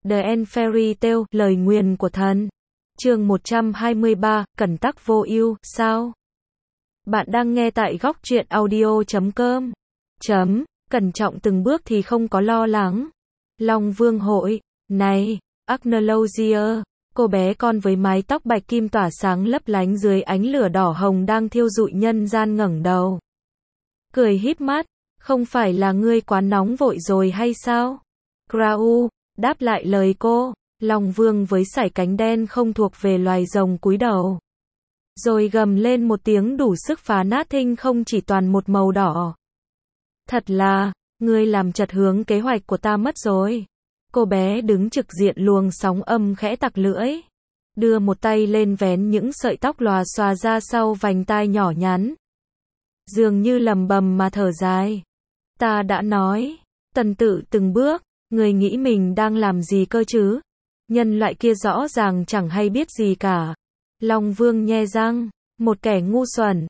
The End Fairy Tale, lời nguyền của thần. Chương 123, Cẩn tắc vô ưu, sao? Bạn đang nghe tại góc truyện audio.com. Cẩn trọng từng bước thì không có lo lắng. Long Vương hội, này, Agnologia, cô bé con với mái tóc bạch kim tỏa sáng lấp lánh dưới ánh lửa đỏ hồng đang thiêu rụi nhân gian ngẩng đầu. Cười híp mắt, không phải là ngươi quá nóng vội rồi hay sao? Krau, đáp lại lời cô, Long Vương với sải cánh đen không thuộc về loài rồng cúi đầu. Rồi gầm lên một tiếng đủ sức phá nát thinh không chỉ toàn một màu đỏ. Thật là, ngươi làm chật hướng kế hoạch của ta mất rồi. Cô bé đứng trực diện luồng sóng âm khẽ tặc lưỡi. Đưa một tay lên vén những sợi tóc lòa xòa ra sau vành tai nhỏ nhắn. Dường như lầm bầm mà thở dài. Ta đã nói, tuần tự từng bước, người nghĩ mình đang làm gì cơ chứ? Nhân loại kia rõ ràng chẳng hay biết gì cả. Long Vương nhe răng, một kẻ ngu xuẩn,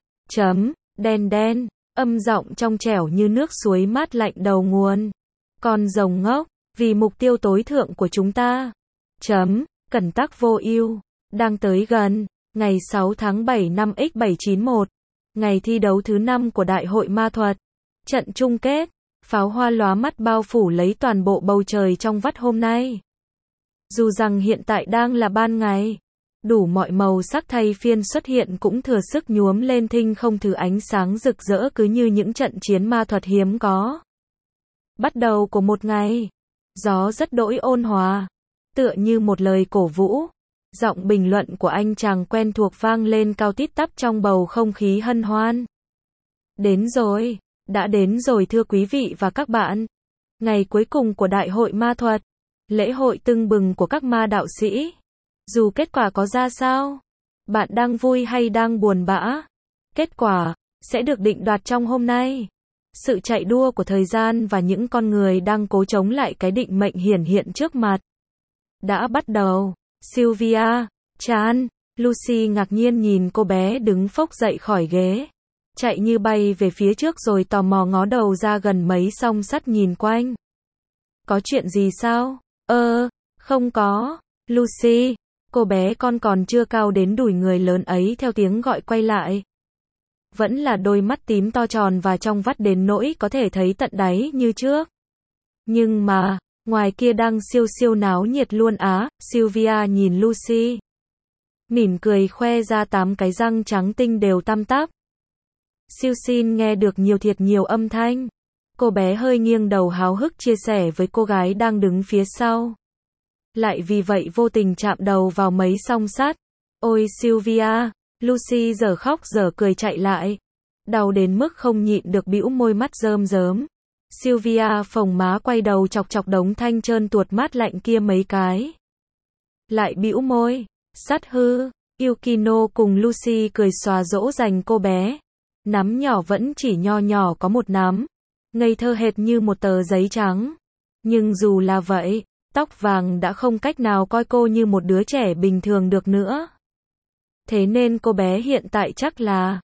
đen, âm giọng trong trẻo như nước suối mát lạnh đầu nguồn. Con rồng ngốc, vì mục tiêu tối thượng của chúng ta. Cẩn tắc vô ưu, đang tới gần, ngày 6 tháng 7 năm X791, ngày thi đấu thứ 5 của Đại hội Ma thuật. Trận chung kết, pháo hoa lóa mắt bao phủ lấy toàn bộ bầu trời trong vắt hôm nay. Dù rằng hiện tại đang là ban ngày, đủ mọi màu sắc thay phiên xuất hiện cũng thừa sức nhuốm lên thinh không thứ ánh sáng rực rỡ cứ như những trận chiến ma thuật hiếm có. Bắt đầu của một ngày, gió rất đỗi ôn hòa, tựa như một lời cổ vũ. Giọng bình luận của anh chàng quen thuộc vang lên cao tít tắp trong bầu không khí hân hoan. Đến rồi, đã đến rồi thưa quý vị và các bạn. Ngày cuối cùng của Đại hội Ma thuật, lễ hội tưng bừng của các ma đạo sĩ. Dù kết quả có ra sao, bạn đang vui hay đang buồn bã, kết quả sẽ được định đoạt trong hôm nay. Sự chạy đua của thời gian và những con người đang cố chống lại cái định mệnh hiển hiện trước mặt đã bắt đầu. Sylvia, Chan, Lucy ngạc nhiên nhìn cô bé đứng phốc dậy khỏi ghế, chạy như bay về phía trước rồi tò mò ngó đầu ra gần mấy song sắt nhìn quanh. Có chuyện gì sao? Không có. Lucy, cô bé con còn chưa cao đến đùi người lớn ấy theo tiếng gọi quay lại. Vẫn là đôi mắt tím to tròn và trong vắt đến nỗi có thể thấy tận đáy như trước. Nhưng mà, ngoài kia đang siêu náo nhiệt luôn á. Sylvia nhìn Lucy, mỉm cười khoe ra 8 cái răng trắng tinh đều tăm tắp. Siêu xin nghe được nhiều thiệt nhiều âm thanh. Cô bé hơi nghiêng đầu háo hức chia sẻ với cô gái đang đứng phía sau. Lại vì vậy vô tình chạm đầu vào mấy song sắt. Ôi Sylvia, Lucy giờ khóc giờ cười chạy lại. Đau đến mức không nhịn được bĩu môi mắt rơm rớm. Sylvia phồng má quay đầu chọc chọc đống thanh trơn tuột mát lạnh kia mấy cái. Lại bĩu môi, sắt hư. Yukino cùng Lucy cười xòa dỗ dành cô bé. Nắm nhỏ vẫn chỉ nho nhỏ có một nắm. Ngây thơ hệt như một tờ giấy trắng. Nhưng dù là vậy, tóc vàng đã không cách nào coi cô như một đứa trẻ bình thường được nữa. Thế nên cô bé hiện tại chắc là,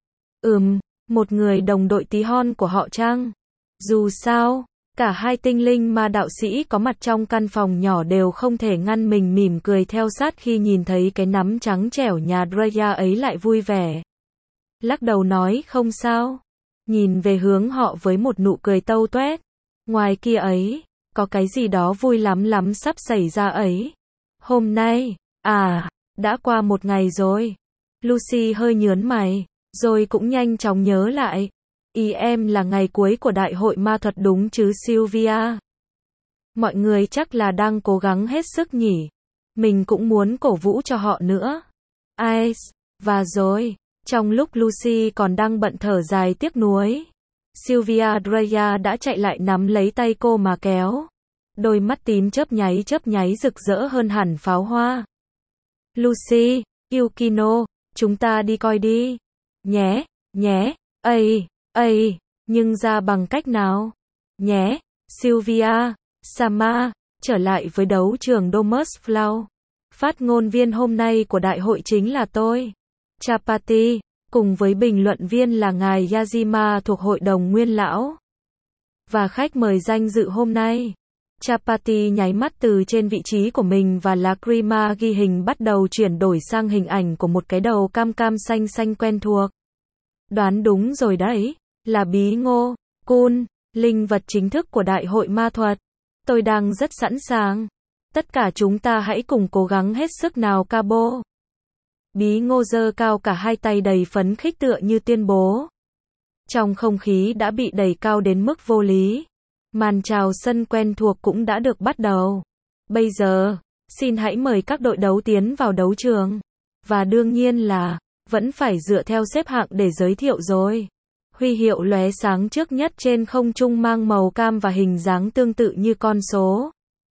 một người đồng đội tí hon của họ chăng? Dù sao, cả hai tinh linh ma đạo sĩ có mặt trong căn phòng nhỏ đều không thể ngăn mình mỉm cười theo sát khi nhìn thấy cái nắm trắng trẻo nhà Drea ấy lại vui vẻ. Lắc đầu nói không sao. Nhìn về hướng họ với một nụ cười tâu tuét. Ngoài kia ấy, có cái gì đó vui lắm sắp xảy ra ấy. Hôm nay, đã qua một ngày rồi. Lucy hơi nhớn mày, rồi cũng nhanh chóng nhớ lại. Ý em là ngày cuối của Đại hội Ma thuật đúng chứ Sylvia? Mọi người chắc là đang cố gắng hết sức nhỉ. Mình cũng muốn cổ vũ cho họ nữa. Và rồi, trong lúc Lucy còn đang bận thở dài tiếc nuối, Sylvia Drea đã chạy lại nắm lấy tay cô mà kéo. Đôi mắt tím chớp nháy rực rỡ hơn hẳn pháo hoa. Lucy, Yukino, chúng ta đi coi đi. Nhé. Nhưng ra bằng cách nào? Nhé. Sylvia, Sama, trở lại với đấu trường Domus Flow. Phát ngôn viên hôm nay của đại hội chính là tôi, Chapati, cùng với bình luận viên là ngài Yajima thuộc Hội đồng Nguyên Lão. Và khách mời danh dự hôm nay, Chapati nháy mắt từ trên vị trí của mình và Lacrima ghi hình bắt đầu chuyển đổi sang hình ảnh của một cái đầu cam cam xanh xanh quen thuộc. Đoán đúng rồi đấy, là Bí Ngô, Kun, linh vật chính thức của Đại hội ma thuật. Tôi đang rất sẵn sàng. Tất cả chúng ta hãy cùng cố gắng hết sức nào Cabo. Bí Ngô giơ cao cả hai tay đầy phấn khích tựa như tuyên bố. Trong không khí đã bị đẩy cao đến mức vô lý. Màn chào sân quen thuộc cũng đã được bắt đầu. Bây giờ, xin hãy mời các đội đấu tiến vào đấu trường. Và đương nhiên là, vẫn phải dựa theo xếp hạng để giới thiệu rồi. Huy hiệu lóe sáng trước nhất trên không trung mang màu cam và hình dáng tương tự như con số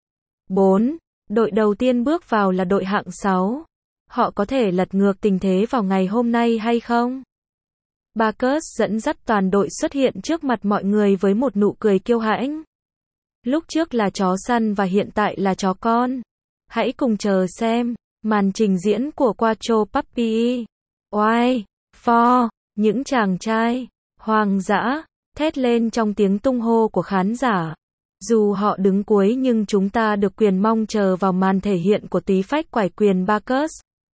4. Đội đầu tiên bước vào là đội hạng 6. Họ có thể lật ngược tình thế vào ngày hôm nay hay không? Bacchus dẫn dắt toàn đội xuất hiện trước mặt mọi người với một nụ cười kiêu hãnh. Lúc trước là chó săn và hiện tại là chó con. Hãy cùng chờ xem màn trình diễn của Quattro Puppy. Oai, for, những chàng trai hoang dã thét lên trong tiếng tung hô của khán giả. Dù họ đứng cuối nhưng chúng ta được quyền mong chờ vào màn thể hiện của tí phách quải quyền Bacchus.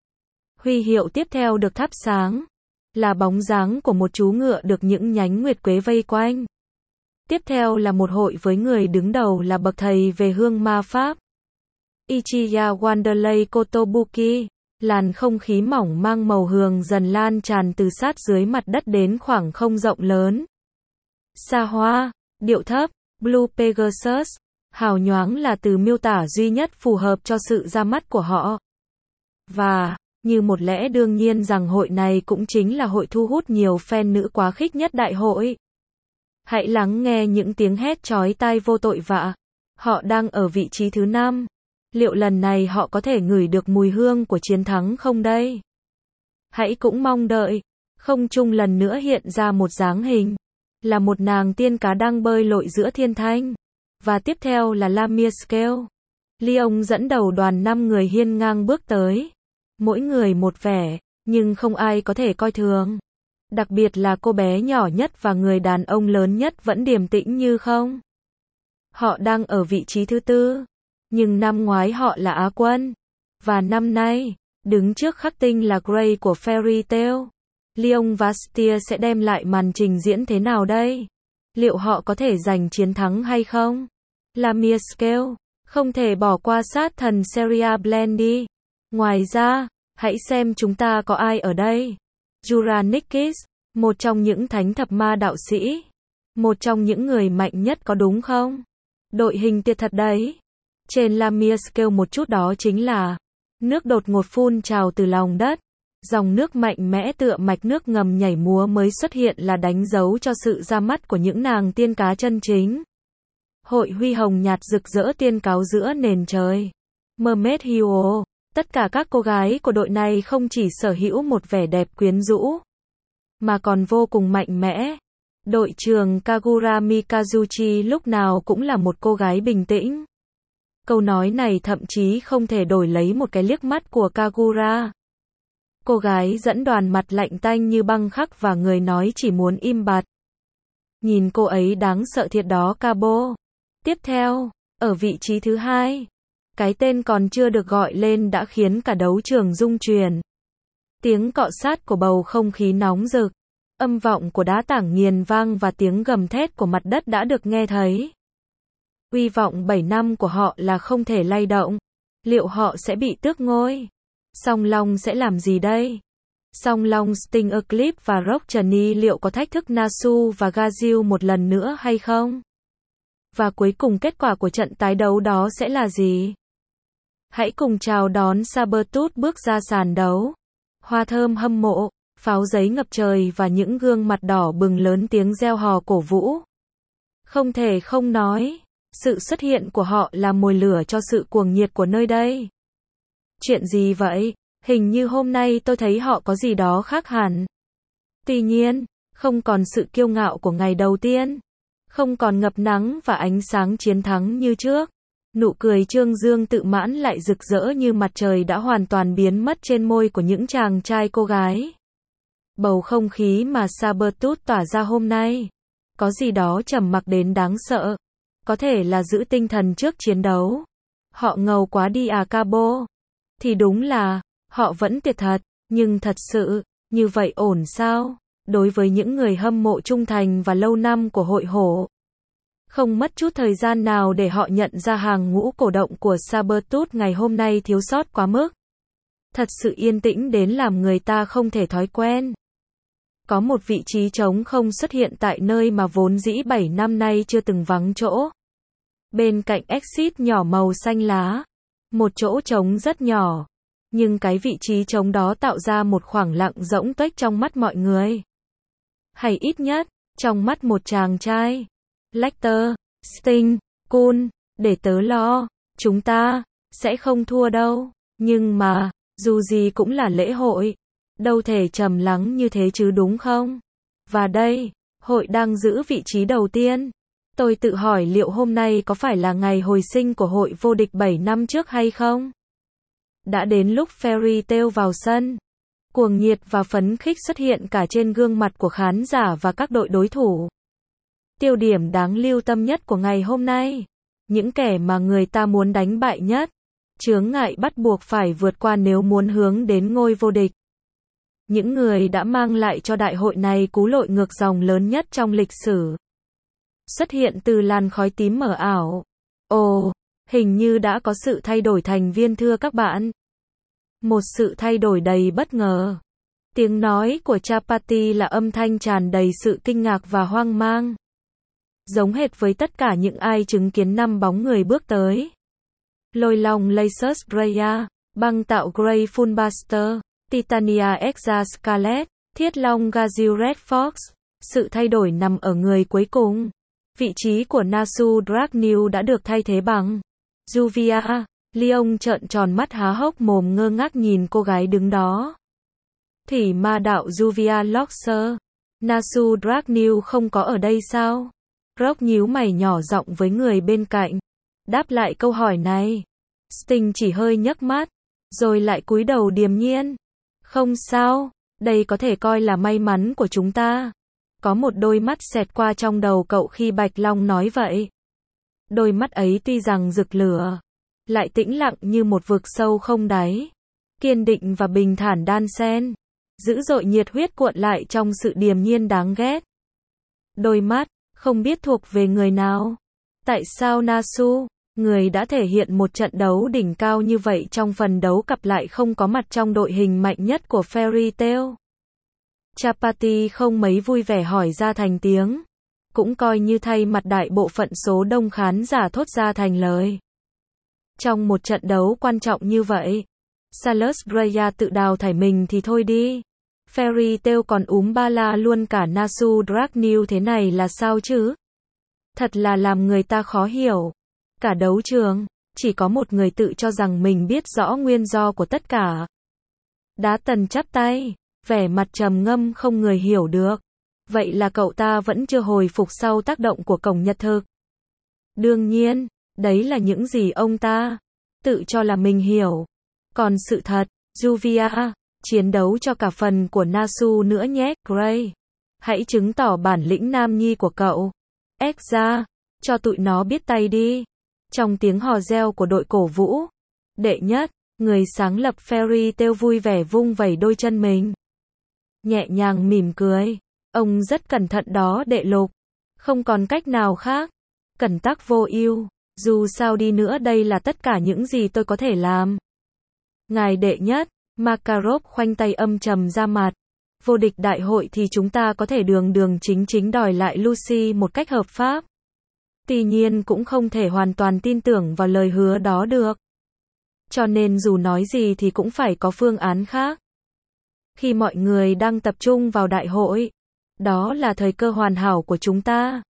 Huy hiệu tiếp theo được thắp sáng. Là bóng dáng của một chú ngựa được những nhánh nguyệt quế vây quanh. Tiếp theo là một hội với người đứng đầu là bậc thầy về hương ma pháp. Ichiya Wanderlei Kotobuki. Làn không khí mỏng mang màu hường dần lan tràn từ sát dưới mặt đất đến khoảng không rộng lớn. Xa hoa, điệu thấp, Blue Pegasus. Hào nhoáng là từ miêu tả duy nhất phù hợp cho sự ra mắt của họ. Và như một lẽ đương nhiên rằng hội này cũng chính là hội thu hút nhiều fan nữ quá khích nhất đại hội. Hãy lắng nghe những tiếng hét chói tai vô tội vạ. Họ đang ở vị trí thứ 5. Liệu lần này họ có thể ngửi được mùi hương của chiến thắng không đây? Hãy cũng mong đợi. Không trung lần nữa hiện ra một dáng hình. Là một nàng tiên cá đang bơi lội giữa thiên thanh. Và tiếp theo là Lamia Scale. Leon dẫn đầu đoàn 5 người hiên ngang bước tới. Mỗi người một vẻ, nhưng không ai có thể coi thường. Đặc biệt là cô bé nhỏ nhất và người đàn ông lớn nhất vẫn điềm tĩnh như không. Họ đang ở vị trí thứ 4. Nhưng năm ngoái họ là Á quân. Và năm nay, đứng trước khắc tinh là Gray của Fairy Tail. Leon Vastia sẽ đem lại màn trình diễn thế nào đây? Liệu họ có thể giành chiến thắng hay không? Lamia Scale, không thể bỏ qua sát thần Seria Blendy. Ngoài ra, hãy xem chúng ta có ai ở đây. Juranikis, một trong những thánh thập ma đạo sĩ. Một trong những người mạnh nhất có đúng không? Đội hình tuyệt thật đấy. Trên Lamia Scale một chút đó chính là nước đột ngột phun trào từ lòng đất. Dòng nước mạnh mẽ tựa mạch nước ngầm nhảy múa mới xuất hiện là đánh dấu cho sự ra mắt của những nàng tiên cá chân chính. Hội huy hồng nhạt rực rỡ tiên cáo giữa nền trời. Mermaid Hero. Tất cả các cô gái của đội này không chỉ sở hữu một vẻ đẹp quyến rũ, mà còn vô cùng mạnh mẽ. Đội trưởng Kagura Mikazuchi lúc nào cũng là một cô gái bình tĩnh. Câu nói này thậm chí không thể đổi lấy một cái liếc mắt của Kagura. Cô gái dẫn đoàn mặt lạnh tanh như băng khắc và người nói chỉ muốn im bặt. Nhìn cô ấy đáng sợ thiệt đó Cabo. Tiếp theo, ở vị trí thứ 2. Cái tên còn chưa được gọi lên đã khiến cả đấu trường rung chuyển. Tiếng cọ sát của bầu không khí nóng rực. Âm vọng của đá tảng nghiền vang và tiếng gầm thét của mặt đất đã được nghe thấy. Uy vọng 7 năm của họ là không thể lay động. Liệu họ sẽ bị tước ngôi? Song Long sẽ làm gì đây? Song Long Sting Eclipse và Rock Chunny liệu có thách thức Nasu và Gazil một lần nữa hay không? Và cuối cùng kết quả của trận tái đấu đó sẽ là gì? Hãy cùng chào đón Sabertooth bước ra sàn đấu. Hoa thơm hâm mộ, pháo giấy ngập trời và những gương mặt đỏ bừng lớn tiếng reo hò cổ vũ. Không thể không nói, sự xuất hiện của họ là mồi lửa cho sự cuồng nhiệt của nơi đây. Chuyện gì vậy? Hình như hôm nay tôi thấy họ có gì đó khác hẳn. Tuy nhiên, không còn sự kiêu ngạo của ngày đầu tiên. Không còn ngập nắng và ánh sáng chiến thắng như trước. Nụ cười trương dương tự mãn lại rực rỡ như mặt trời đã hoàn toàn biến mất trên môi của những chàng trai cô gái. Bầu không khí mà Sabertooth tỏa ra hôm nay có gì đó trầm mặc đến đáng sợ. Có thể là giữ tinh thần trước chiến đấu. Họ ngầu quá đi à Cabo. Thì đúng là, họ vẫn tuyệt thật, nhưng thật sự, như vậy ổn sao? Đối với những người hâm mộ trung thành và lâu năm của hội hổ. Không mất chút thời gian nào để họ nhận ra hàng ngũ cổ động của Sabretooth ngày hôm nay thiếu sót quá mức. Thật sự yên tĩnh đến làm người ta không thể thói quen. Có một vị trí trống không xuất hiện tại nơi mà vốn dĩ 7 năm nay chưa từng vắng chỗ. Bên cạnh exit nhỏ màu xanh lá. Một chỗ trống rất nhỏ. Nhưng cái vị trí trống đó tạo ra một khoảng lặng rỗng tuếch trong mắt mọi người. Hay ít nhất, trong mắt một chàng trai. Lecter, Sting, Cole, để tớ lo, chúng ta sẽ không thua đâu. Nhưng mà, dù gì cũng là lễ hội, đâu thể trầm lắng như thế chứ đúng không? Và đây, hội đang giữ vị trí đầu tiên. Tôi tự hỏi liệu hôm nay có phải là ngày hồi sinh của hội vô địch 7 năm trước hay không? Đã đến lúc Fairy Tail vào sân. Cuồng nhiệt và phấn khích xuất hiện cả trên gương mặt của khán giả và các đội đối thủ. Tiêu điểm đáng lưu tâm nhất của ngày hôm nay. Những kẻ mà người ta muốn đánh bại nhất. Chướng ngại bắt buộc phải vượt qua nếu muốn hướng đến ngôi vô địch. Những người đã mang lại cho đại hội này cú lội ngược dòng lớn nhất trong lịch sử. Xuất hiện từ làn khói tím mờ ảo. Ồ, hình như đã có sự thay đổi thành viên thưa các bạn. Một sự thay đổi đầy bất ngờ. Tiếng nói của Chapati là âm thanh tràn đầy sự kinh ngạc và hoang mang. Giống hệt với tất cả những ai chứng kiến 5 bóng người bước tới. Lôi long Lasus Greya, băng tạo Grey Fullbuster, Titania Exa Scarlet, thiết long Gazil Red Fox. Sự thay đổi nằm ở người cuối cùng. Vị trí của Nasu Dragnew đã được thay thế bằng Juvia. Leon trợn tròn mắt há hốc mồm ngơ ngác nhìn cô gái đứng đó. Thủy ma đạo Juvia Loxer. Nasu Dragnew không có ở đây sao? Rock nhíu mày nhỏ giọng với người bên cạnh. Đáp lại câu hỏi này. Sting chỉ hơi nhấc mắt, rồi lại cúi đầu điềm nhiên. Không sao, đây có thể coi là may mắn của chúng ta. Có một đôi mắt xẹt qua trong đầu cậu khi Bạch Long nói vậy. Đôi mắt ấy tuy rằng rực lửa, lại tĩnh lặng như một vực sâu không đáy. Kiên định và bình thản đan xen. Dữ dội nhiệt huyết cuộn lại trong sự điềm nhiên đáng ghét. Đôi mắt, không biết thuộc về người nào. Tại sao Nasu, người đã thể hiện một trận đấu đỉnh cao như vậy trong phần đấu cặp lại không có mặt trong đội hình mạnh nhất của Fairy Tail? Chapati không mấy vui vẻ hỏi ra thành tiếng. Cũng coi như thay mặt đại bộ phận số đông khán giả thốt ra thành lời. Trong một trận đấu quan trọng như vậy, Salus Greya tự đào thải mình thì thôi đi. Fairy Tail còn ba la luôn cả Nasu Dragnew thế này là sao chứ? Thật là làm người ta khó hiểu. Cả đấu trường, chỉ có một người tự cho rằng mình biết rõ nguyên do của tất cả. Đá tần chắp tay, vẻ mặt trầm ngâm không người hiểu được. Vậy là cậu ta vẫn chưa hồi phục sau tác động của cổng nhật thực. Đương nhiên, đấy là những gì ông ta tự cho là mình hiểu. Còn sự thật, Juvia, chiến đấu cho cả phần của Nasu nữa nhé, Gray. Hãy chứng tỏ bản lĩnh nam nhi của cậu. Exa, cho tụi nó biết tay đi. Trong tiếng hò reo của đội cổ vũ, đệ nhất, người sáng lập Fairy Tail vui vẻ vung vẩy đôi chân mình. Nhẹ nhàng mỉm cười. Ông rất cẩn thận đó đệ Lục. Không còn cách nào khác. Cẩn tắc vô ưu. Dù sao đi nữa đây là tất cả những gì tôi có thể làm. Ngài đệ nhất, Makarov khoanh tay âm trầm ra mặt. Vô địch đại hội thì chúng ta có thể đường đường chính chính đòi lại Lucy một cách hợp pháp. Tuy nhiên cũng không thể hoàn toàn tin tưởng vào lời hứa đó được. Cho nên dù nói gì thì cũng phải có phương án khác. Khi mọi người đang tập trung vào đại hội, đó là thời cơ hoàn hảo của chúng ta.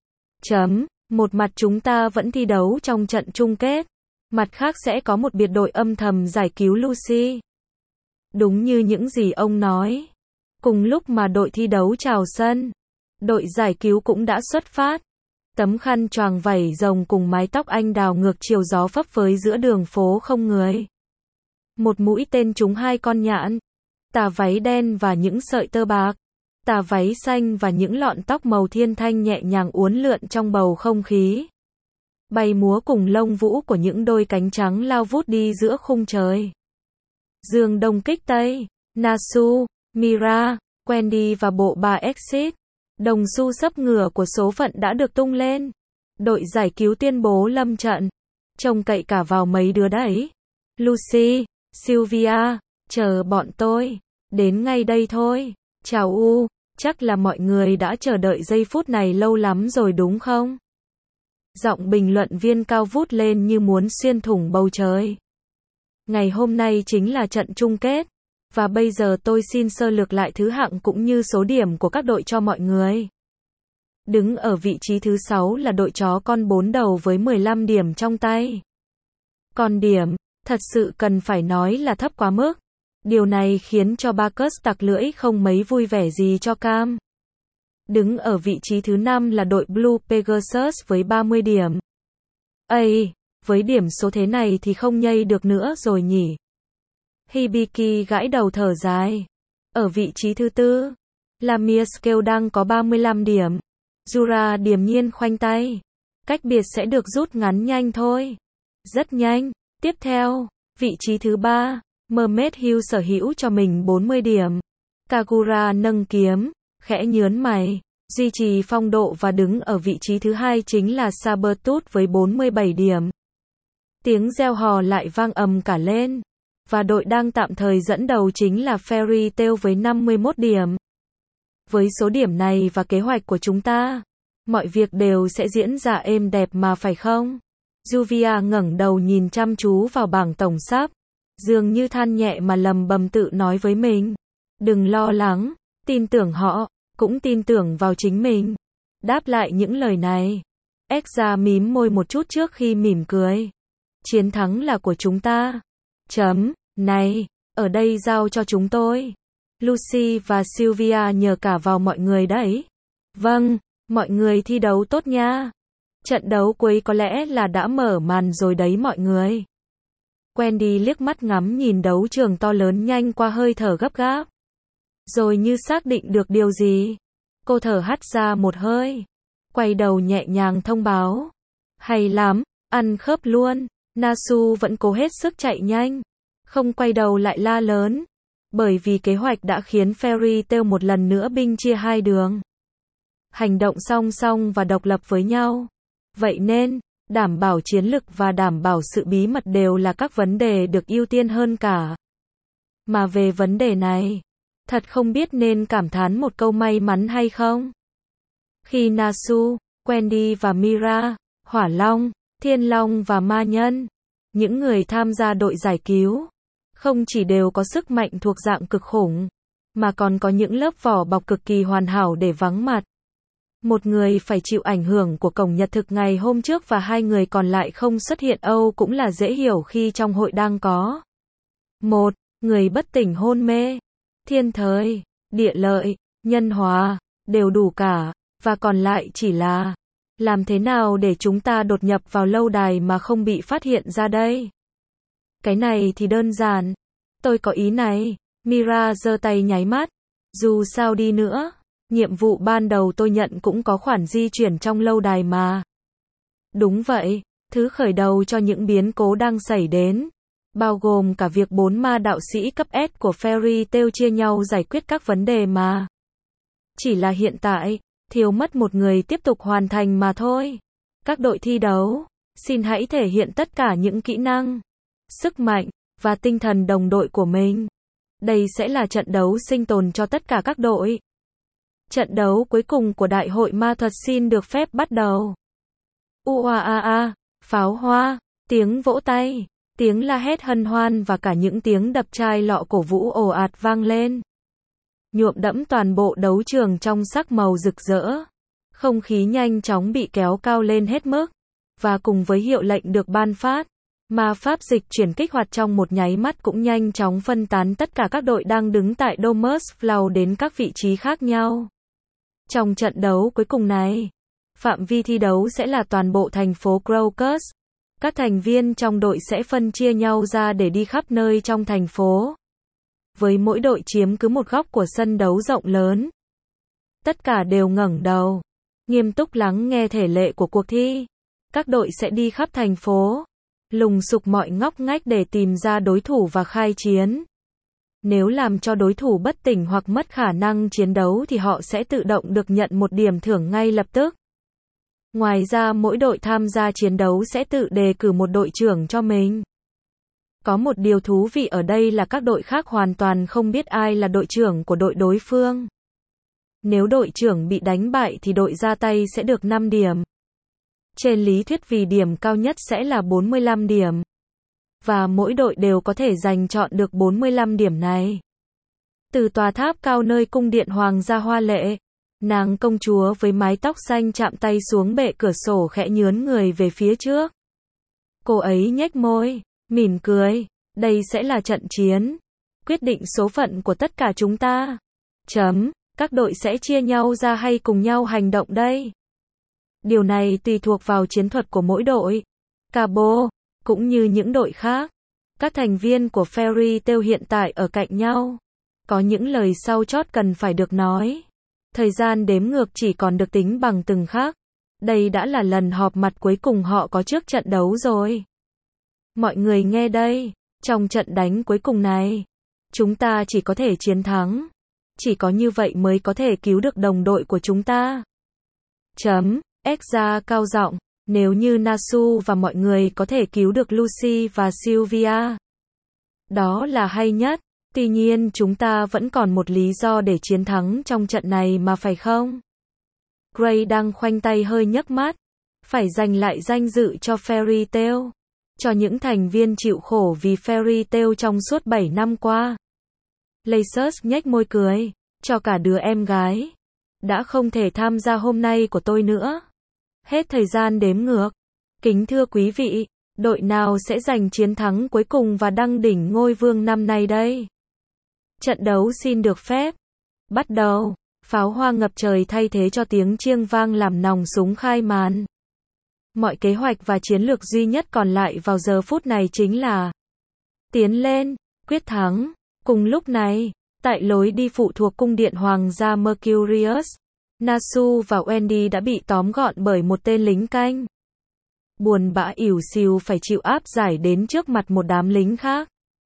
Một mặt chúng ta vẫn thi đấu trong trận chung kết, mặt khác sẽ có một biệt đội âm thầm giải cứu Lucy. Đúng như những gì ông nói. Cùng lúc mà đội thi đấu chào sân, đội giải cứu cũng đã xuất phát. Tấm khăn choàng vảy rồng cùng mái tóc anh đào ngược chiều gió phấp phới giữa đường phố không người. Một mũi tên trúng 2 con nhạn. Tà váy đen và những sợi tơ bạc. Tà váy xanh và những lọn tóc màu thiên thanh nhẹ nhàng uốn lượn trong bầu không khí. bay múa cùng lông vũ của những đôi cánh trắng lao vút đi giữa khung trời. Dương đông kích tây, Nasu, Mira, Wendy và bộ ba Exit. Đồng xu sấp ngửa của số phận đã được tung lên. Đội giải cứu tuyên bố lâm trận. Trông cậy cả vào mấy đứa đấy. Lucy, Sylvia, chờ bọn tôi. Đến ngay đây thôi. Chào U, chắc là mọi người đã chờ đợi giây phút này lâu lắm rồi đúng không? Giọng bình luận viên cao vút lên như muốn xuyên thủng bầu trời. Ngày hôm nay chính là trận chung kết. Và bây giờ tôi xin sơ lược lại thứ hạng cũng như số điểm của các đội cho mọi người. Đứng ở vị trí thứ 6 là đội chó con 4 đầu với 15 điểm trong tay. Còn điểm, thật sự cần phải nói là thấp quá mức. Điều này khiến cho Bacchus tặc lưỡi không mấy vui vẻ gì cho Cam. Đứng ở vị trí thứ 5 là đội Blue Pegasus với 30 điểm. Ây, với điểm số thế này thì không nhây được nữa rồi nhỉ. Hibiki gãi đầu thở dài. Ở vị trí thứ 4, Lamia Scale đang có 35 điểm. Jura điềm nhiên khoanh tay. Cách biệt sẽ được rút ngắn nhanh thôi. Rất nhanh. Tiếp theo, vị trí thứ 3, Mermaid Hill sở hữu cho mình 40 điểm. Kagura nâng kiếm, khẽ nhớn mày, duy trì phong độ và đứng ở vị trí thứ 2 chính là Sabertooth với 47 điểm. Tiếng reo hò lại vang ầm cả lên. Và đội đang tạm thời dẫn đầu chính là Fairy Tail với 51 điểm. Với số điểm này và kế hoạch của chúng ta, mọi việc đều sẽ diễn ra êm đẹp mà phải không? Juvia ngẩng đầu nhìn chăm chú vào bảng tổng sắp, dường như than nhẹ mà lầm bầm tự nói với mình. Đừng lo lắng, tin tưởng họ, cũng tin tưởng vào chính mình. Đáp lại những lời này, Exra mím môi một chút trước khi mỉm cười. Chiến thắng là của chúng ta. Này, ở đây giao cho chúng tôi. Lucy và Sylvia nhờ cả vào mọi người đấy. Vâng, mọi người thi đấu tốt nha. Trận đấu cuối có lẽ là đã mở màn rồi đấy mọi người. Wendy liếc mắt ngắm nhìn đấu trường to lớn nhanh qua hơi thở gấp gáp. Rồi như xác định được điều gì, cô thở hắt ra một hơi. Quay đầu nhẹ nhàng thông báo. Hay lắm, ăn khớp luôn. Nasu vẫn cố hết sức chạy nhanh. Không quay đầu lại la lớn. Bởi vì kế hoạch đã khiến Fairy Tail một lần nữa binh chia hai đường. Hành động song song và độc lập với nhau. Vậy nên, đảm bảo chiến lực và đảm bảo sự bí mật đều là các vấn đề được ưu tiên hơn cả. Mà về vấn đề này, thật không biết nên cảm thán một câu may mắn hay không. Khi Nasu, Wendy và Mira, Hỏa Long, Thiên Long và Ma Nhân, những người tham gia đội giải cứu, không chỉ đều có sức mạnh thuộc dạng cực khủng, mà còn có những lớp vỏ bọc cực kỳ hoàn hảo để vắng mặt. Một người phải chịu ảnh hưởng của cổng nhật thực ngày hôm trước và hai người còn lại không xuất hiện Âu cũng là dễ hiểu khi trong hội đang có một người bất tỉnh hôn mê, thiên thời, địa lợi, nhân hòa, đều đủ cả, và còn lại chỉ là làm thế nào để chúng ta đột nhập vào lâu đài mà không bị phát hiện ra đây? Cái này thì đơn giản. Tôi có ý này. Mira giơ tay nháy mắt. Dù sao đi nữa, nhiệm vụ ban đầu tôi nhận cũng có khoản di chuyển trong lâu đài mà. Đúng vậy, thứ khởi đầu cho những biến cố đang xảy đến, bao gồm cả việc 4 ma đạo sĩ cấp S của Fairy Tail chia nhau giải quyết các vấn đề mà. Chỉ là hiện tại, thiếu mất một người tiếp tục hoàn thành mà thôi. Các đội thi đấu, xin hãy thể hiện tất cả những kỹ năng, sức mạnh, và tinh thần đồng đội của mình. Đây sẽ là trận đấu sinh tồn cho tất cả các đội. Trận đấu cuối cùng của Đại hội Ma thuật xin được phép bắt đầu. Uaaa, pháo hoa, tiếng vỗ tay, tiếng la hét hân hoan và cả những tiếng đập chai lọ cổ vũ ồ ạt vang lên. Nhuộm đẫm toàn bộ đấu trường trong sắc màu rực rỡ. Không khí nhanh chóng bị kéo cao lên hết mức. Và cùng với hiệu lệnh được ban phát, ma pháp dịch chuyển kích hoạt trong một nháy mắt cũng nhanh chóng phân tán tất cả các đội đang đứng tại Domus Flow đến các vị trí khác nhau. Trong trận đấu cuối cùng này, phạm vi thi đấu sẽ là toàn bộ thành phố Crocus. Các thành viên trong đội sẽ phân chia nhau ra để đi khắp nơi trong thành phố, với mỗi đội chiếm cứ một góc của sân đấu rộng lớn. Tất cả đều ngẩng đầu, nghiêm túc lắng nghe thể lệ của cuộc thi. Các đội sẽ đi khắp thành phố, lùng sục mọi ngóc ngách để tìm ra đối thủ và khai chiến. Nếu làm cho đối thủ bất tỉnh hoặc mất khả năng chiến đấu thì họ sẽ tự động được nhận một điểm thưởng ngay lập tức. Ngoài ra mỗi đội tham gia chiến đấu sẽ tự đề cử một đội trưởng cho mình. Có một điều thú vị ở đây là các đội khác hoàn toàn không biết ai là đội trưởng của đội đối phương. Nếu đội trưởng bị đánh bại thì đội ra tay sẽ được 5 điểm. Trên lý thuyết vì điểm cao nhất sẽ là 45 điểm. Và mỗi đội đều có thể giành chọn được 45 điểm này. Từ tòa tháp cao nơi cung điện hoàng gia hoa lệ, nàng công chúa với mái tóc xanh chạm tay xuống bệ cửa sổ khẽ nhướn người về phía trước. Cô ấy nhếch môi, mỉm cười. Đây sẽ là trận chiến. Quyết định số phận của tất cả chúng ta. Các đội sẽ chia nhau ra hay cùng nhau hành động đây? Điều này tùy thuộc vào chiến thuật của mỗi đội. Cabo, cũng như những đội khác. Các thành viên của Fairy Tail hiện tại ở cạnh nhau. Có những lời sau chót cần phải được nói. Thời gian đếm ngược chỉ còn được tính bằng từng khắc. Đây đã là lần họp mặt cuối cùng họ có trước trận đấu rồi. Mọi người nghe đây, trong trận đánh cuối cùng này, chúng ta chỉ có thể chiến thắng. Chỉ có như vậy mới có thể cứu được đồng đội của chúng ta. Exra cao giọng, nếu như Nasu và mọi người có thể cứu được Lucy và Sylvia. Đó là hay nhất, tuy nhiên chúng ta vẫn còn một lý do để chiến thắng trong trận này mà phải không? Gray đang khoanh tay hơi nhấc mắt. Phải giành lại danh dự cho Fairy Tail. Cho những thành viên chịu khổ vì Fairy Tail trong suốt 7 năm qua. Lacus nhếch môi cười. Cho cả đứa em gái đã không thể tham gia hôm nay của tôi nữa. Hết thời gian đếm ngược. Kính thưa quý vị, đội nào sẽ giành chiến thắng cuối cùng và đăng đỉnh ngôi vương năm nay đây? Trận đấu xin được phép bắt đầu. Pháo hoa ngập trời thay thế cho tiếng chiêng vang làm nòng súng khai màn. Mọi kế hoạch và chiến lược duy nhất còn lại vào giờ phút này chính là tiến lên, quyết thắng. Cùng lúc này, tại lối đi phụ thuộc cung điện hoàng gia Mercurius, Nasu và Wendy đã bị tóm gọn bởi một tên lính canh. Buồn bã ỉu xìu phải chịu áp giải đến trước mặt một đám lính khác.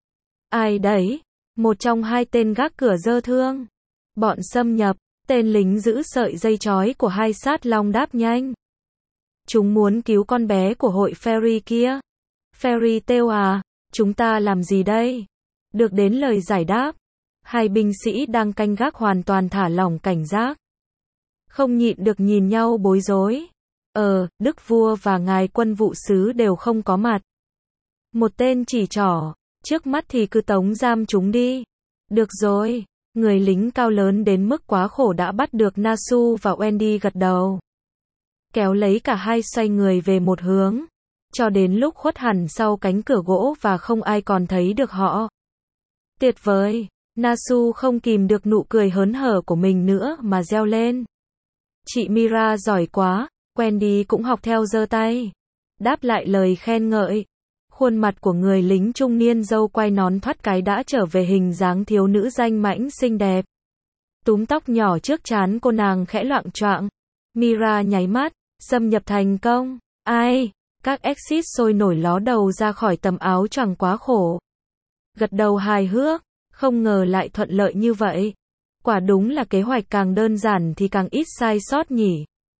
Ai đấy? Một trong hai tên gác cửa giơ thương. Bọn xâm nhập, tên lính giữ sợi dây trói của hai sát long đáp nhanh. Chúng muốn cứu con bé của hội Fairy kia. Fairy Tail à, chúng ta làm gì đây? Được đến lời giải đáp. Hai binh sĩ đang canh gác hoàn toàn thả lỏng cảnh giác. Không nhịn được nhìn nhau bối rối. Đức vua và ngài quân vụ sứ đều không có mặt. Một tên chỉ trỏ, trước mắt thì cứ tống giam chúng đi. Được rồi, người lính cao lớn đến mức quá khổ đã bắt được Nasu và Wendy gật đầu. Kéo lấy cả hai xoay người về một hướng. Cho đến lúc khuất hẳn sau cánh cửa gỗ và không ai còn thấy được họ. Tuyệt vời! Nasu không kìm được nụ cười hớn hở của mình nữa mà reo lên. Chị Mira giỏi quá, Wendy cũng học theo giơ tay. Đáp lại lời khen ngợi. Khuôn mặt của người lính trung niên râu quai nón thoát cái đã trở về hình dáng thiếu nữ danh mãnh xinh đẹp. Túm tóc nhỏ trước trán cô nàng khẽ loạng choạng. Mira nháy mắt, xâm nhập thành công. Ai? Các exit sôi nổi ló đầu ra khỏi tấm áo choàng quá khổ. Gật đầu hài hước, không ngờ lại thuận lợi như vậy. Quả đúng là kế hoạch càng đơn giản thì càng ít sai sót nhỉ.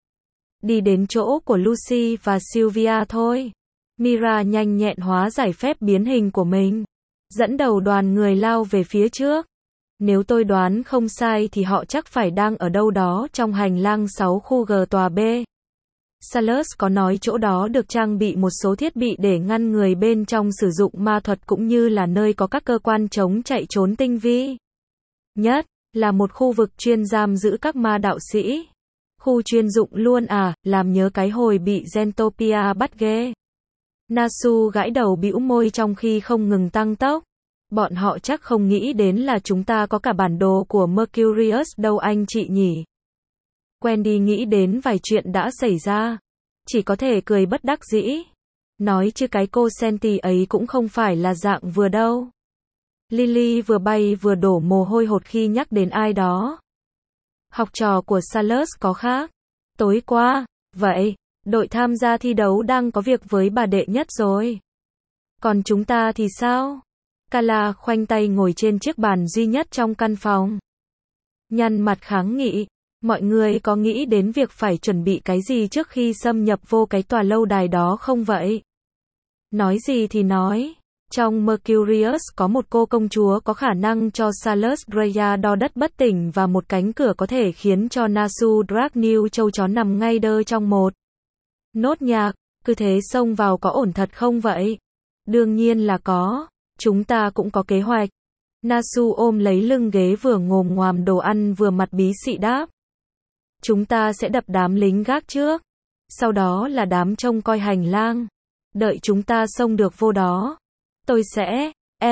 Đi đến chỗ của Lucy và Sylvia thôi. Mira nhanh nhẹn hóa giải phép biến hình của mình. Dẫn đầu đoàn người lao về phía trước. Nếu tôi đoán không sai thì họ chắc phải đang ở đâu đó trong hành lang 6 khu G tòa B. Salus có nói chỗ đó được trang bị một số thiết bị để ngăn người bên trong sử dụng ma thuật cũng như là nơi có các cơ quan chống chạy trốn tinh vi. Nhất là một khu vực chuyên giam giữ các ma đạo sĩ. Khu chuyên dụng luôn à, làm nhớ cái hồi bị Gentopia bắt ghê. Nasu gãi đầu bĩu môi trong khi không ngừng tăng tốc. Bọn họ chắc không nghĩ đến là chúng ta có cả bản đồ của Mercurius đâu anh chị nhỉ. Wendy nghĩ đến vài chuyện đã xảy ra. Chỉ có thể cười bất đắc dĩ. Nói chứ cái cô Senti ấy cũng không phải là dạng vừa đâu. Lily vừa bay vừa đổ mồ hôi hột khi nhắc đến ai đó. Học trò của Salus có khác. Tối qua, vậy, Đội tham gia thi đấu đang có việc với bà đệ nhất rồi. Còn chúng ta thì sao? Carla khoanh tay ngồi trên chiếc bàn duy nhất trong căn phòng. Nhăn mặt kháng nghị. Mọi người có nghĩ đến việc phải chuẩn bị cái gì trước khi xâm nhập vô cái tòa lâu đài đó không vậy? Nói gì thì nói. Trong Mercurius có một cô công chúa có khả năng cho Salus Greya đo đất bất tỉnh và một cánh cửa có thể khiến cho Nasu Dragneel châu chó nằm ngay đơ trong một. Nốt nhạc, cứ thế xông vào có ổn thật không vậy? Đương nhiên là có. Chúng ta cũng có kế hoạch. Nasu ôm lấy lưng ghế vừa ngồm ngoàm đồ ăn vừa mặt bí xị đáp. Chúng ta sẽ đập đám lính gác trước. Sau đó là đám trông coi hành lang. Đợi chúng ta xông được vô đó. Tôi sẽ,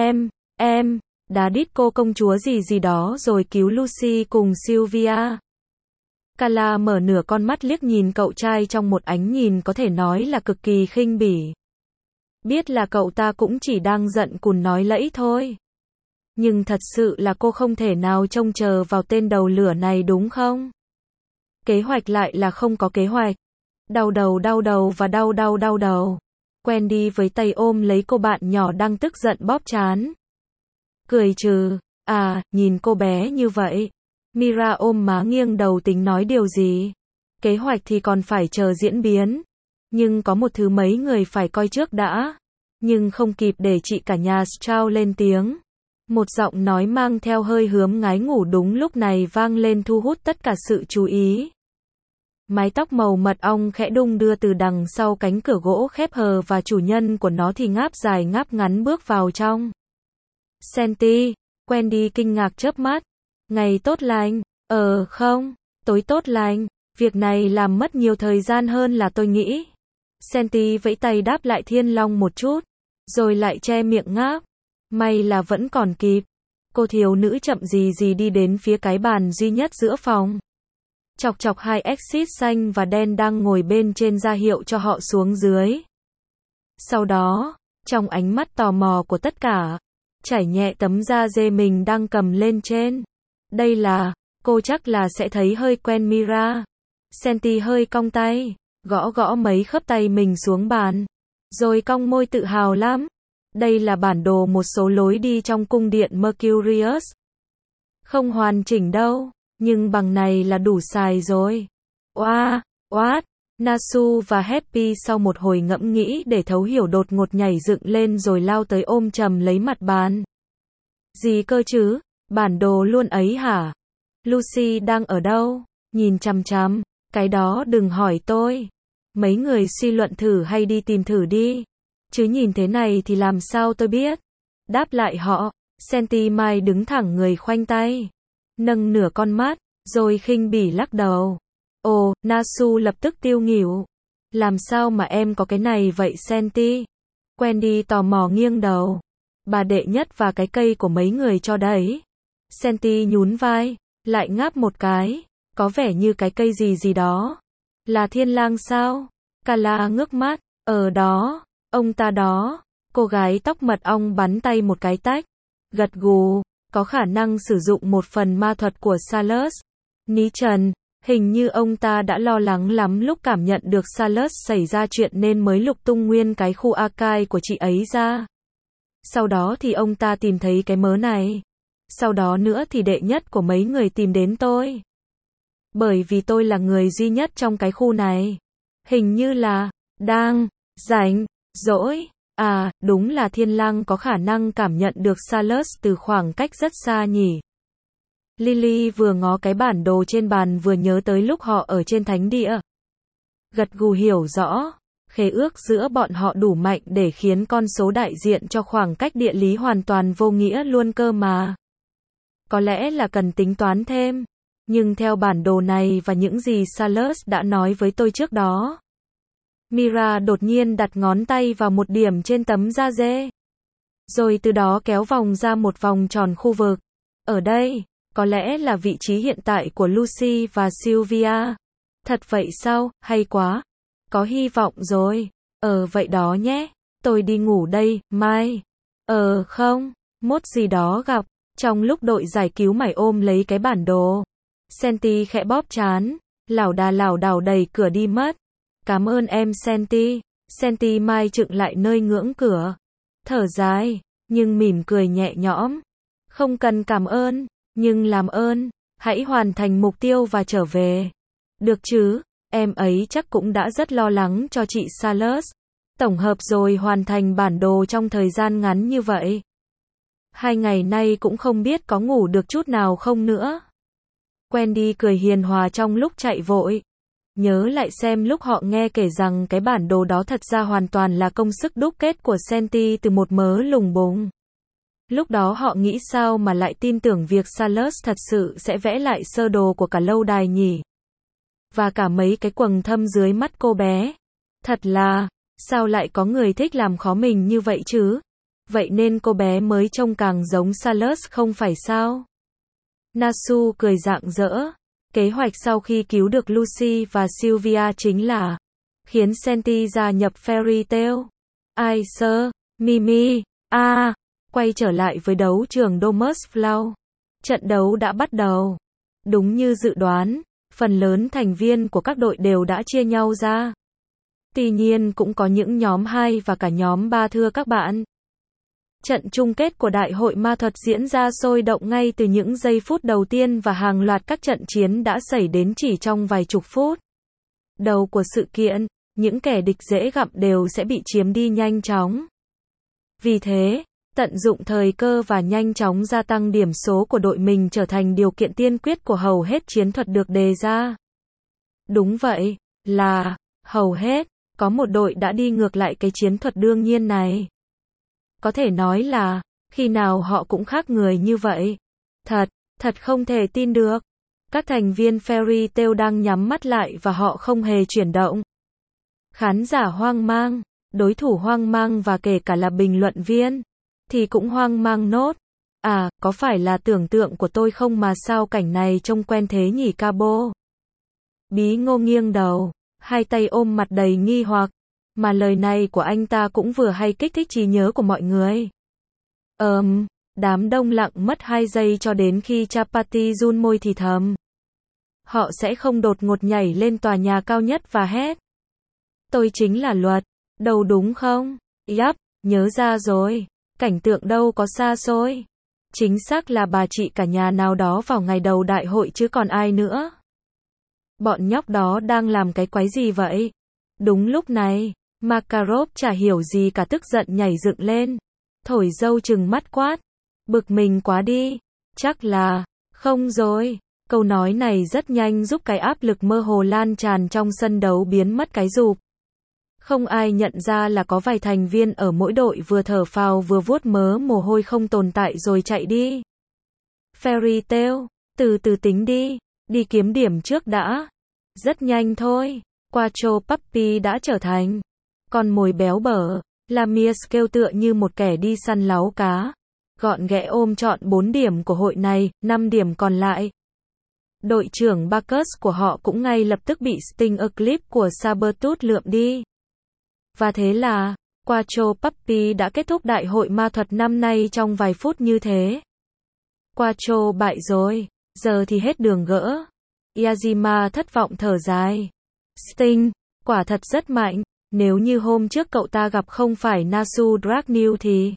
đá đít cô công chúa gì đó rồi cứu Lucy cùng Sylvia. Carla mở nửa con mắt liếc nhìn cậu trai trong một ánh nhìn có thể nói là cực kỳ khinh bỉ. Biết là cậu ta cũng chỉ đang giận cùn nói lẫy thôi. Nhưng thật sự là cô không thể nào trông chờ vào tên đầu lửa này đúng không? Kế hoạch lại là không có kế hoạch. Đau đầu và đau đầu. Wendy với tay ôm lấy cô bạn nhỏ đang tức giận bóp trán. Cười trừ. À, nhìn cô bé như vậy. Mira ôm má nghiêng đầu tính nói điều gì. Kế hoạch thì còn phải chờ diễn biến. Nhưng có một thứ mấy người phải coi trước đã. Nhưng không kịp để chị cả nhà Strauss lên tiếng. Một giọng nói mang theo hơi hớm ngái ngủ đúng lúc này vang lên thu hút tất cả sự chú ý. Mái tóc màu mật ong khẽ đung đưa từ đằng sau cánh cửa gỗ khép hờ và chủ nhân của nó thì ngáp dài ngáp ngắn bước vào trong. Senti, Wendy kinh ngạc chớp mắt. Ngày tốt lành, không, tối tốt lành, việc này làm mất nhiều thời gian hơn là tôi nghĩ. Senti vẫy tay đáp lại Thiên Long một chút, rồi lại che miệng ngáp. May là vẫn còn kịp. Cô thiếu nữ chậm gì đi đến phía cái bàn duy nhất giữa phòng. Chọc hai exit xanh và đen đang ngồi bên trên ra hiệu cho họ xuống dưới. Sau đó, trong ánh mắt tò mò của tất cả, trải nhẹ tấm da dê mình đang cầm lên trên. Đây là, cô chắc là sẽ thấy hơi quen Mira. Senti hơi cong tay, gõ mấy khớp tay mình xuống bàn. Rồi cong môi tự hào lắm. Đây là bản đồ một số lối đi trong cung điện Mercurius. Không hoàn chỉnh đâu, nhưng bằng này là đủ xài rồi. Nasu và Happy sau một hồi ngẫm nghĩ để thấu hiểu đột ngột nhảy dựng lên rồi lao tới ôm chầm lấy mặt bàn. Gì cơ chứ, bản đồ luôn ấy hả? Lucy đang ở đâu? Nhìn chằm, cái đó đừng hỏi tôi. Mấy người suy luận thử hay đi tìm thử đi. Chứ nhìn thế này thì làm sao tôi biết? Đáp lại họ, Senti Mai đứng thẳng người khoanh tay. Nâng nửa con mắt, rồi khinh bỉ lắc đầu. Ồ, Nasu lập tức tiêu nghỉu. Làm sao mà em có cái này vậy Senti? Wendy tò mò nghiêng đầu. Bà đệ nhất và cái cây của mấy người cho đấy. Senti nhún vai, lại ngáp một cái. Có vẻ như cái cây gì đó. Là thiên lang sao? Carla ngước mắt. Ở đó, ông ta đó. Cô gái tóc mật ong bắn tay một cái tách. Gật gù, có khả năng sử dụng một phần ma thuật của Salus. Ní trần, hình như ông ta đã lo lắng lắm lúc cảm nhận được Salus xảy ra chuyện nên mới lục tung nguyên cái khu Archive của chị ấy ra. Sau đó thì ông ta tìm thấy cái mớ này. Sau đó nữa thì đệ nhất của mấy người tìm đến tôi. Bởi vì tôi là người duy nhất trong cái khu này. Hình như là, đang, rảnh, rỗi. À, đúng là thiên lang có khả năng cảm nhận được Salus từ khoảng cách rất xa nhỉ. Lily vừa ngó cái bản đồ trên bàn vừa nhớ tới lúc họ ở trên thánh địa. Gật gù hiểu rõ, khế ước giữa bọn họ đủ mạnh để khiến con số đại diện cho khoảng cách địa lý hoàn toàn vô nghĩa luôn cơ mà. Có lẽ là cần tính toán thêm, nhưng theo bản đồ này và những gì Salus đã nói với tôi trước đó. Mira đột nhiên đặt ngón tay vào một điểm trên tấm da dê. Rồi từ đó kéo vòng ra một vòng tròn khu vực. Ở đây, có lẽ là vị trí hiện tại của Lucy và Sylvia. Thật vậy sao, hay quá. Có hy vọng rồi. Vậy đó nhé. Tôi đi ngủ đây, mai. Không, mốt gì đó gặp. Trong lúc đội giải cứu mải ôm lấy cái bản đồ. Senti khẽ bóp trán. Lảo đảo đẩy cửa đi mất. Cảm ơn em Senti. Senti Mai chựng lại nơi ngưỡng cửa. Thở dài, nhưng mỉm cười nhẹ nhõm. Không cần cảm ơn, nhưng làm ơn, hãy hoàn thành mục tiêu và trở về. Được chứ, em ấy chắc cũng đã rất lo lắng cho chị Salus. Tổng hợp rồi hoàn thành bản đồ trong thời gian ngắn như vậy. 2 ngày nay cũng không biết có ngủ được chút nào không nữa. Wendy cười hiền hòa trong lúc chạy vội. Nhớ lại xem lúc họ nghe kể rằng cái bản đồ đó thật ra hoàn toàn là công sức đúc kết của Senti từ một mớ lùng bùng. Lúc đó họ nghĩ sao mà lại tin tưởng việc Salus thật sự sẽ vẽ lại sơ đồ của cả lâu đài nhỉ? Và cả mấy cái quầng thâm dưới mắt cô bé. Thật là, sao lại có người thích làm khó mình như vậy chứ? Vậy nên cô bé mới trông càng giống Salus không phải sao? Nasu cười rạng rỡ. Kế hoạch sau khi cứu được Lucy và Sylvia chính là khiến Senti gia nhập Fairy Tail. Ai sơ, Mimi, quay trở lại với đấu trường Domus Flow. Trận đấu đã bắt đầu. Đúng như dự đoán, phần lớn thành viên của các đội đều đã chia nhau ra. Tuy nhiên cũng có những nhóm 2 và cả nhóm 3 thưa các bạn. Trận chung kết của Đại hội Ma thuật diễn ra sôi động ngay từ những giây phút đầu tiên và hàng loạt các trận chiến đã xảy đến chỉ trong vài chục phút. Đầu của sự kiện, những kẻ địch dễ gặm đều sẽ bị chiếm đi nhanh chóng. Vì thế, tận dụng thời cơ và nhanh chóng gia tăng điểm số của đội mình trở thành điều kiện tiên quyết của hầu hết chiến thuật được đề ra. Đúng vậy, là hầu hết, có một đội đã đi ngược lại cái chiến thuật đương nhiên này. Có thể nói là, khi nào họ cũng khác người như vậy. Thật không thể tin được. Các thành viên Fairy Tail đang nhắm mắt lại và họ không hề chuyển động. Khán giả hoang mang, đối thủ hoang mang và kể cả là bình luận viên thì cũng hoang mang nốt. Có phải là tưởng tượng của tôi không mà sao cảnh này trông quen thế nhỉ Cabo? Bí Ngô nghiêng đầu, hai tay ôm mặt đầy nghi hoặc. Mà lời này của anh ta cũng vừa hay kích thích trí nhớ của mọi người. Đám đông lặng mất 2 giây cho đến khi Chapati run môi thì thầm. Họ sẽ không đột ngột nhảy lên tòa nhà cao nhất và hét. Tôi chính là luật. Đâu đúng không? Yap, nhớ ra rồi. Cảnh tượng đâu có xa xôi. Chính xác là bà chị cả nhà nào đó vào ngày đầu đại hội chứ còn ai nữa. Bọn nhóc đó đang làm cái quái gì vậy? Đúng lúc này, Makarov chả hiểu gì cả tức giận nhảy dựng lên. Thổi dâu trừng mắt quát. Bực mình quá đi. Chắc là, không rồi. Câu nói này rất nhanh giúp cái áp lực mơ hồ lan tràn trong sân đấu biến mất cái rụp. Không ai nhận ra là có vài thành viên ở mỗi đội vừa thở phào vừa vuốt mớ mồ hôi không tồn tại rồi chạy đi. Fairy Tail, từ từ tính đi. Đi kiếm điểm trước đã. Rất nhanh thôi. Quattro Puppy đã trở thành con mồi béo bở. Lamius kêu tựa như một kẻ đi săn láu cá. Gọn ghẽ ôm trọn 4 điểm của hội này, 5 điểm còn lại. Đội trưởng Bacchus của họ cũng ngay lập tức bị Sting Eclipse của Sabertooth lượm đi. Và thế là, Quattro Puppy đã kết thúc đại hội ma thuật năm nay trong vài phút như thế. Quattro bại rồi, giờ thì hết đường gỡ. Yazima thất vọng thở dài. Sting, quả thật rất mạnh, nếu như hôm trước cậu ta gặp không phải Nasu Dragnew thì...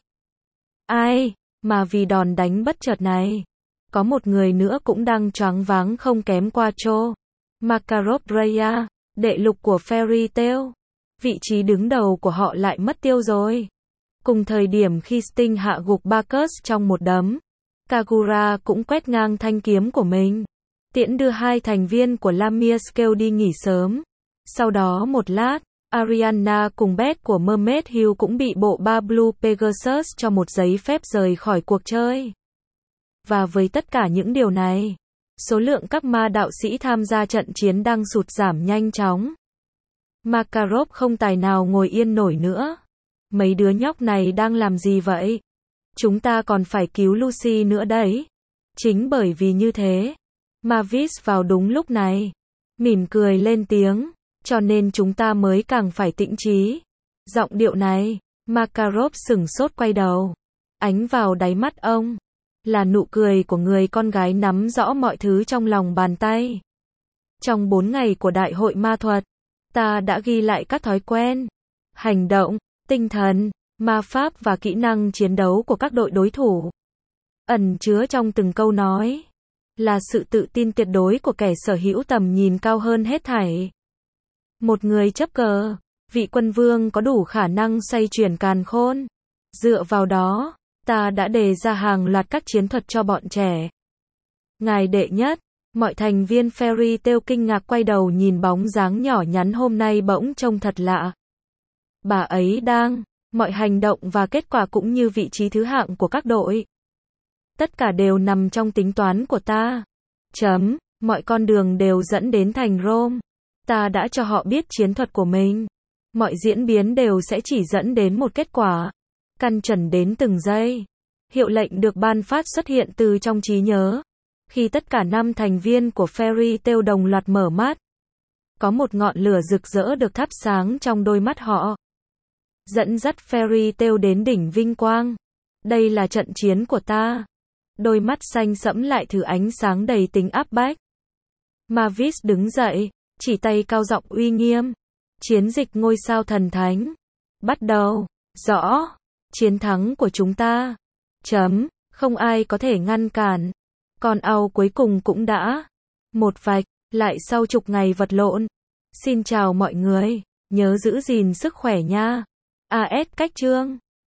Ai, mà vì đòn đánh bất chợt này. Có một người nữa cũng đang choáng váng không kém Quattro. Makarov Raya, đệ lục của Fairy Tail. Vị trí đứng đầu của họ lại mất tiêu rồi. Cùng thời điểm khi Sting hạ gục Bacchus trong một đấm, Kagura cũng quét ngang thanh kiếm của mình. Tiễn đưa 2 thành viên của Lamius kêu đi nghỉ sớm. Sau đó một lát, Ariana cùng Beth của Mermaid Hill cũng bị bộ 3 Blue Pegasus cho một giấy phép rời khỏi cuộc chơi. Và với tất cả những điều này, số lượng các ma đạo sĩ tham gia trận chiến đang sụt giảm nhanh chóng. Makarov không tài nào ngồi yên nổi nữa. Mấy đứa nhóc này đang làm gì vậy? Chúng ta còn phải cứu Lucy nữa đấy. Chính bởi vì như thế, Mavis vào đúng lúc này, mỉm cười lên tiếng, cho nên chúng ta mới càng phải tĩnh trí. Giọng điệu này, Makarov sửng sốt quay đầu. Ánh vào đáy mắt ông là nụ cười của người con gái nắm rõ mọi thứ trong lòng bàn tay. Trong 4 ngày của Đại hội Ma thuật, Ta đã ghi lại các thói quen, hành động, tinh thần, ma pháp và kỹ năng chiến đấu của các đội đối thủ. Ẩn chứa trong từng câu nói là sự tự tin tuyệt đối của kẻ sở hữu tầm nhìn cao hơn hết thảy. Một người chấp cờ, vị quân vương có đủ khả năng xoay chuyển càn khôn. Dựa vào đó, ta đã đề ra hàng loạt các chiến thuật cho bọn trẻ. Ngài đệ nhất, mọi thành viên Fairy Tail kinh ngạc quay đầu nhìn bóng dáng nhỏ nhắn hôm nay bỗng trông thật lạ. Bà ấy đang, mọi hành động và kết quả cũng như vị trí thứ hạng của các đội. Tất cả đều nằm trong tính toán của ta. Mọi con đường đều dẫn đến thành Rome. Ta đã cho họ biết chiến thuật của mình. Mọi diễn biến đều sẽ chỉ dẫn đến một kết quả. Căn chuẩn đến từng giây. Hiệu lệnh được ban phát xuất hiện từ trong trí nhớ. Khi tất cả 5 thành viên của Fairy Tail đồng loạt mở mắt, có một ngọn lửa rực rỡ được thắp sáng trong đôi mắt họ. Dẫn dắt Fairy Tail đến đỉnh vinh quang. Đây là trận chiến của ta. Đôi mắt xanh sẫm lại thử ánh sáng đầy tính áp bách. Mavis đứng dậy, chỉ tay cao giọng uy nghiêm. Chiến dịch ngôi sao thần thánh. Bắt đầu. Rõ. Chiến thắng của chúng ta. Không ai có thể ngăn cản. Con ao cuối cùng cũng đã. Một vạch. Lại sau chục ngày vật lộn. Xin chào mọi người. Nhớ giữ gìn sức khỏe nha. AS Cách Chương